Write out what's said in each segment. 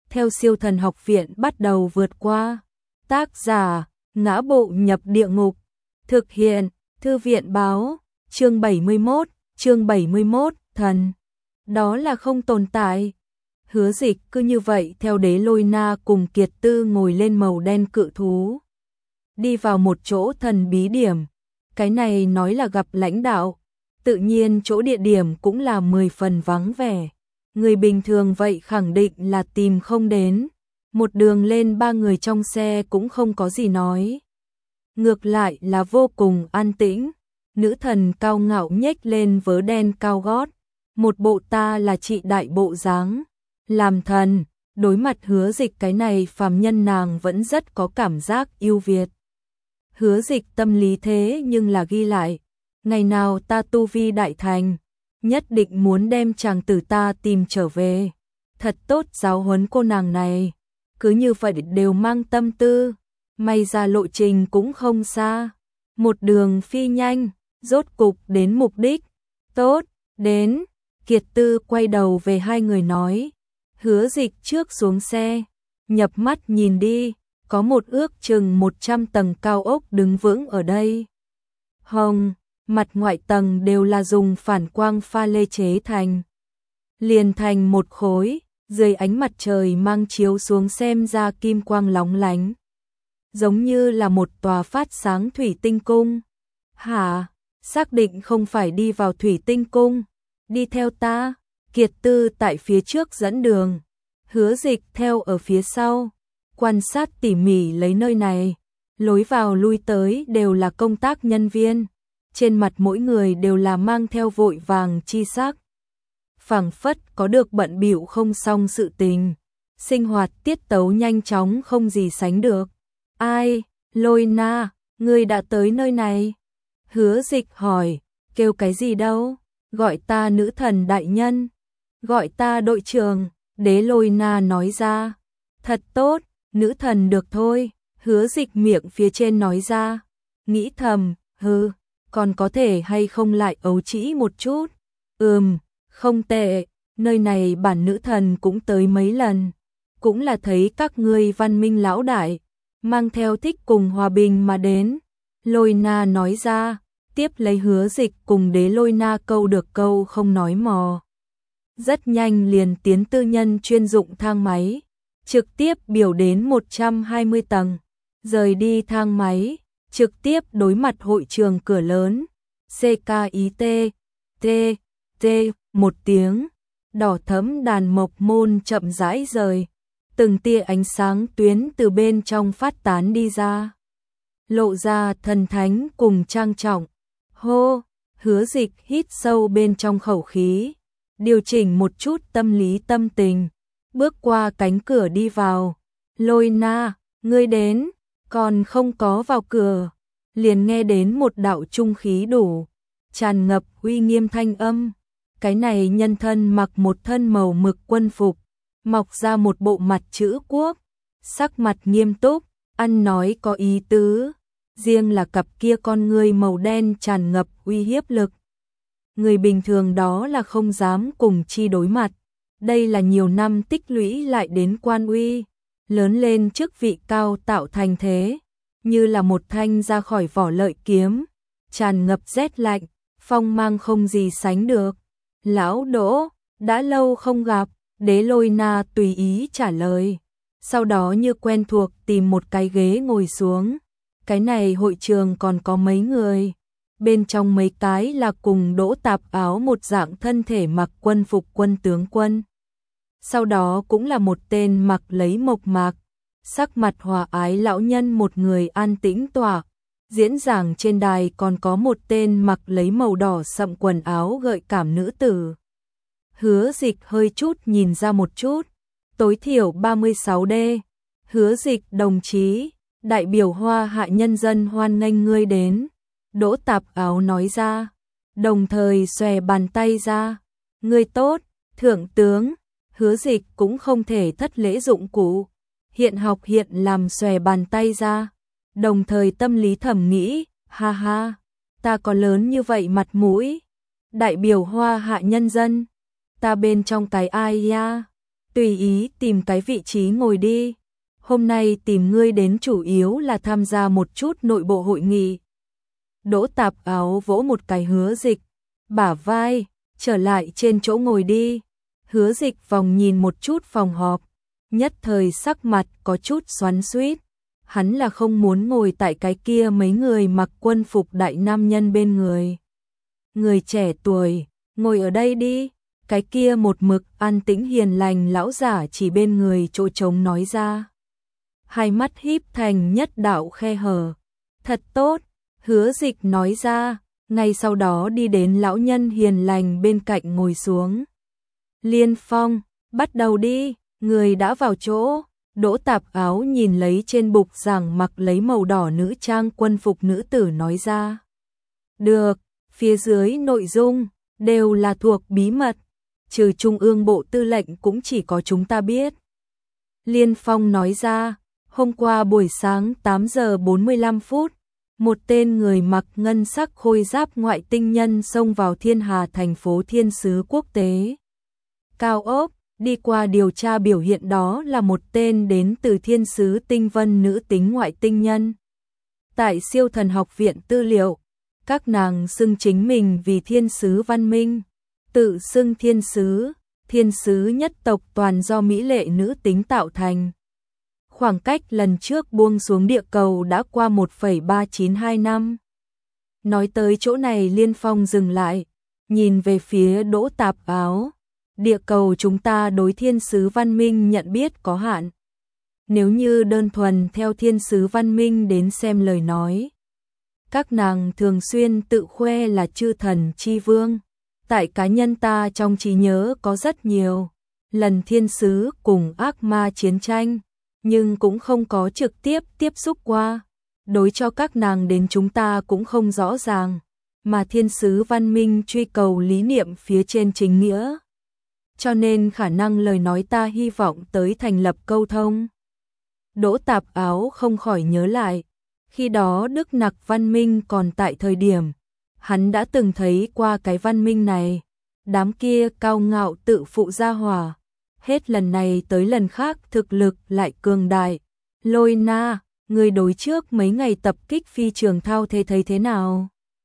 theo Siêu Thần Học Viện bắt đầu vượt qua. Tác giả: Ngã Bộ Nhập Địa Ngục. Thực hiện: Thư viện báo. Chương 71, thần. Đó là không tồn tại. Hứa Dịch cứ như vậy theo Đế Lôi Na cùng Kiệt Tư ngồi lên màu đen cự thú. Đi vào một chỗ thần bí điểm. Cái này nói là gặp lãnh đạo. Tự nhiên chỗ địa điểm cũng là 10 phần vắng vẻ. Người bình thường vậy khẳng định là tìm không đến. Một đường lên 3 người trong xe cũng không có gì nói. Ngược lại là vô cùng an tĩnh. Nữ thần cao ngạo nhếch lên vớ đen cao gót. Một bộ ta là chị đại bộ dáng. Làm thần, đối mặt Hứa Dịch cái này phàm nhân nàng vẫn rất có cảm giác yêu Việt. Hứa Dịch tâm lý thế nhưng là ghi lại. Ngày nào ta tu vi đại thành, nhất định muốn đem chàng tử ta tìm trở về. Thật tốt giáo huấn cô nàng này. Cứ như vậy đều mang tâm tư. May ra lộ trình cũng không xa. Một đường phi nhanh, rốt cục đến mục đích. Tốt, đến. Kiệt Tư quay đầu về hai người nói. Hứa Dịch trước xuống xe, nhập mắt nhìn đi, có một ước chừng 100 tầng cao ốc đứng vững ở đây. Hồng, mặt ngoại tầng đều là dùng phản quang pha lê chế thành. Liền thành một khối, dưới ánh mặt trời mang chiếu xuống xem ra kim quang lóng lánh. Giống như là một tòa phát sáng thủy tinh cung. Hả? Xác định không phải đi vào thủy tinh cung. Đi theo ta. Kiệt Tư tại phía trước dẫn đường. Hứa Dịch theo ở phía sau. Quan sát tỉ mỉ lấy nơi này. Lối vào lui tới đều là công tác nhân viên. Trên mặt mỗi người đều là mang theo vội vàng chi sắc. Phảng phất có được bận bịu không xong sự tình. Sinh hoạt tiết tấu nhanh chóng không gì sánh được. Ai? Lôi Na, ngươi đã tới nơi này? Hứa Dịch hỏi. Kêu cái gì đâu? Gọi ta nữ thần đại nhân. Gọi ta đội trưởng. Đế Lôi Na nói ra. Thật tốt, nữ thần được thôi. Hứa Dịch miệng phía trên nói ra. Nghĩ thầm, còn có thể hay không lại ấu trĩ một chút. Không tệ, nơi này bản nữ thần cũng tới mấy lần. Cũng là thấy các ngươi văn minh lão đại, mang theo thích cùng hòa bình mà đến. Lôi Na nói ra, tiếp lấy Hứa Dịch cùng Đế Lôi Na câu được câu không nói mò. Rất nhanh liền tiến tư nhân chuyên dụng thang máy, trực tiếp biểu đến 120 tầng, rời đi thang máy, trực tiếp đối mặt hội trường cửa lớn. CKIT, một tiếng, đỏ thẫm đàn mộc môn chậm rãi rời, từng tia ánh sáng tuyến từ bên trong phát tán đi ra, lộ ra thần thánh cùng trang trọng. Hô, Hứa Dịch hít sâu bên trong khẩu khí, điều chỉnh một chút tâm lý tâm tình, bước qua cánh cửa đi vào. Lôi Na, ngươi đến, còn không có vào cửa, liền nghe đến một đạo trung khí đủ, tràn ngập uy nghiêm thanh âm. Cái này nhân thân mặc một thân màu mực quân phục, mọc ra một bộ mặt chữ quốc, sắc mặt nghiêm túc, ăn nói có ý tứ, riêng là cặp kia con ngươi màu đen tràn ngập uy hiếp lực. Người bình thường đó là không dám cùng chi đối mặt, đây là nhiều năm tích lũy lại đến quan uy, lớn lên chức vị cao tạo thành thế, như là một thanh ra khỏi vỏ lợi kiếm, tràn ngập rét lạnh, phong mang không gì sánh được. Lão Đỗ, đã lâu không gặp. Đế Lôi Na tùy ý trả lời, sau đó như quen thuộc tìm một cái ghế ngồi xuống. Cái này hội trường còn có mấy người, bên trong mấy cái là cùng Đỗ tạp áo một dạng thân thể mặc quân phục quân tướng quân. Sau đó cũng là một tên mặc lấy mộc mạc, sắc mặt hòa ái lão nhân một người an tĩnh tỏa. Diễn giảng trên đài còn có một tên mặc lấy màu đỏ sậm quần áo gợi cảm nữ tử. Hứa Dịch hơi chút nhìn ra một chút, tối thiểu 36D. Hứa Dịch đồng chí, đại biểu Hoa Hạ nhân dân hoan nghênh ngươi đến. Đỗ tạp áo nói ra, đồng thời xòe bàn tay ra. Ngươi tốt, thượng tướng. Hứa Dịch cũng không thể thất lễ dụng cụ, hiện học hiện làm xòe bàn tay ra. Đồng thời tâm lý thầm nghĩ, ha ha, ta có lớn như vậy mặt mũi. Đại biểu Hoa Hạ nhân dân, ta bên trong cái ai ya. tùy ý tìm cái vị trí ngồi đi. Hôm nay tìm ngươi đến chủ yếu là tham gia một chút nội bộ hội nghị. Đỗ Tạp Áo vỗ một cái Hứa Dịch, bả vai, trở lại trên chỗ ngồi đi. Hứa Dịch vòng nhìn một chút phòng họp, nhất thời sắc mặt có chút xoắn xuýt. Hắn là không muốn ngồi tại cái kia mấy người mặc quân phục đại nam nhân bên người. Người trẻ tuổi, ngồi ở đây đi. Cái kia một mực an tĩnh hiền lành lão giả chỉ bên người chỗ trống nói ra. Hai mắt híp thành nhất đạo khe hở. Thật tốt, Hứa Dịch nói ra, ngay sau đó đi đến lão nhân hiền lành bên cạnh ngồi xuống. Liên Phong, bắt đầu đi, người đã vào chỗ. Đỗ Tạp Áo nhìn lấy trên bục giảng mặc lấy màu đỏ nữ trang quân phục nữ tử nói ra. Được, phía dưới nội dung đều là thuộc bí mật, trừ Trung ương Bộ Tư lệnh cũng chỉ có chúng ta biết. Liên Phong nói ra, hôm qua buổi sáng 8 giờ 45 phút, một tên người mặc ngân sắc khôi giáp ngoại tinh nhân xông vào Thiên Hà thành phố Thiên Sứ Quốc tế. Cao ốc, đi qua điều tra biểu hiện đó là một tên đến từ Thiên Sứ Tinh Vân nữ tính ngoại tinh nhân. Tại Siêu Thần Học viện tư liệu, các nàng xưng chính mình vì Thiên Sứ Văn Minh, tự xưng Thiên Sứ nhất tộc toàn do mỹ lệ nữ tính tạo thành. Khoảng cách lần trước buông xuống địa cầu đã qua 1,392 năm. Nói tới chỗ này Liên Phong dừng lại, nhìn về phía Đỗ Tạp Áo. Địa cầu chúng ta đối Thiên Sứ Văn Minh nhận biết có hạn. Nếu như đơn thuần theo Thiên Sứ Văn Minh đến xem lời nói, các nàng thường xuyên tự khoe là chư thần chi vương. Tại cá nhân ta trong trí nhớ có rất nhiều lần Thiên Sứ cùng ác ma chiến tranh, nhưng cũng không có trực tiếp tiếp xúc qua. Đối cho các nàng đến chúng ta cũng không rõ ràng, mà Thiên Sứ Văn Minh truy cầu lý niệm phía trên chính nghĩa. Cho nên khả năng lời nói ta hy vọng tới thành lập câu thông. Đỗ Tạp Áo không khỏi nhớ lại, khi đó Đức Nặc Văn Minh còn tại thời điểm, hắn đã từng thấy qua cái văn minh này, đám kia cao ngạo tự phụ gia hỏa, hết lần này tới lần khác thực lực lại cường đại. Lôi Na, người đối trước mấy ngày tập kích phi trường thao thế thấy thế nào?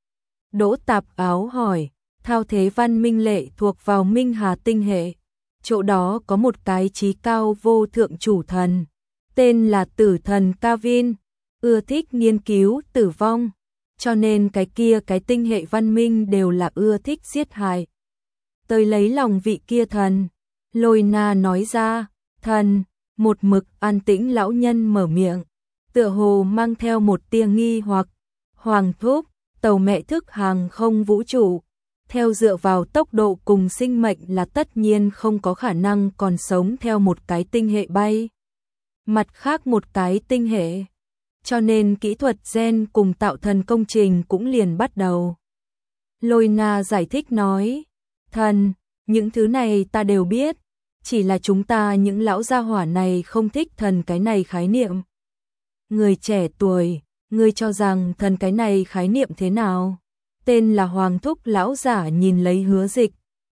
Đỗ Tạp Áo hỏi. Thao thế văn minh lệ thuộc vào Minh Hà tinh hệ, chỗ đó có một cái trí cao vô thượng chủ thần, tên là Tử thần Kavin, ưa thích nghiên cứu tử vong, cho nên cái kia cái tinh hệ văn minh đều là ưa thích giết hại. Tới lấy lòng vị kia thần. Lôi Na nói ra. Thần. Một mực an tĩnh lão nhân mở miệng, tựa hồ mang theo một tia nghi hoặc. Hoàng thúc, tàu mẹ thức hàng không vũ trụ, theo dựa vào tốc độ cùng sinh mệnh là tất nhiên không có khả năng còn sống theo một cái tinh hệ bay. Mặt khác một cái tinh hệ. Cho nên kỹ thuật gen cùng tạo thần công trình cũng liền bắt đầu. Lôi Na giải thích nói. Thần, những thứ này ta đều biết. Chỉ là chúng ta những lão gia hỏa này không thích thần cái này khái niệm. Người trẻ tuổi, ngươi cho rằng thần cái này khái niệm thế nào? Tên là Hoàng thúc lão giả nhìn lấy Hứa Dịch.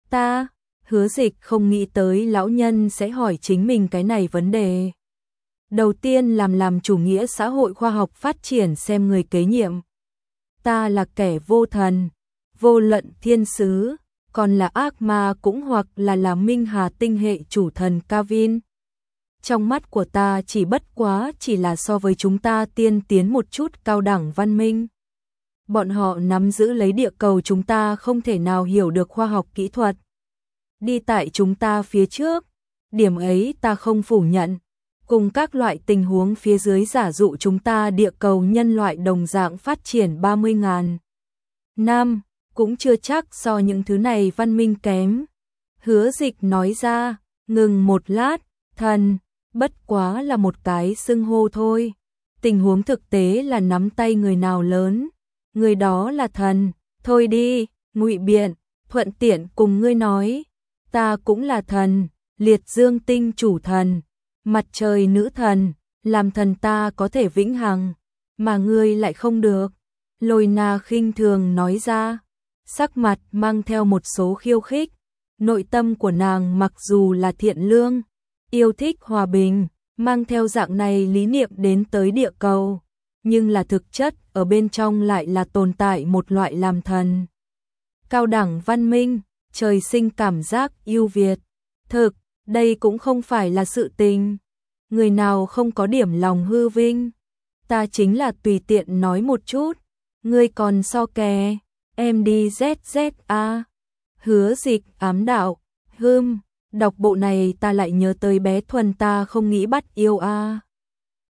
Hứa Dịch không nghĩ tới lão nhân sẽ hỏi chính mình cái này vấn đề. Đầu tiên làm chủ nghĩa xã hội khoa học phát triển xem người kế nhiệm. Ta là kẻ vô thần, vô luận thiên sứ, còn là ác ma cũng hoặc là Minh Hà tinh hệ chủ thần Kavin. Trong mắt của ta chỉ bất quá chỉ là so với chúng ta tiên tiến một chút cao đẳng văn minh. Bọn họ nắm giữ lấy địa cầu chúng ta không thể nào hiểu được khoa học kỹ thuật. Đi tại chúng ta phía trước, điểm ấy ta không phủ nhận. Cùng các loại tình huống phía dưới giả dụ chúng ta địa cầu nhân loại đồng dạng phát triển 30.000 năm, cũng chưa chắc so những thứ này văn minh kém. Hứa Dịch nói ra, ngừng một lát, thần, bất quá là một cái xưng hô thôi. Tình huống thực tế là nắm tay người nào lớn, người đó là thần. Thôi đi, ngụy biện, thuận tiện cùng ngươi nói, ta cũng là thần, liệt dương tinh chủ thần, mặt trời nữ thần, làm thần ta có thể vĩnh hằng, mà ngươi lại không được. Lôi Na khinh thường nói ra, sắc mặt mang theo một số khiêu khích. Nội tâm của nàng mặc dù là thiện lương, yêu thích hòa bình, mang theo dạng này lý niệm đến tới địa cầu, nhưng là thực chất ở bên trong lại là tồn tại một loại làm thần. Cao đẳng văn minh, trời sinh cảm giác ưu việt. Thực, đây cũng không phải là sự tình. Người nào không có điểm lòng hư vinh. Ta chính là tùy tiện nói một chút. Ngươi còn so kè, em đi ZZA. Hứa Dịch ám đạo, đọc bộ này ta lại nhớ tới bé Thuần ta không nghĩ bắt yêu a.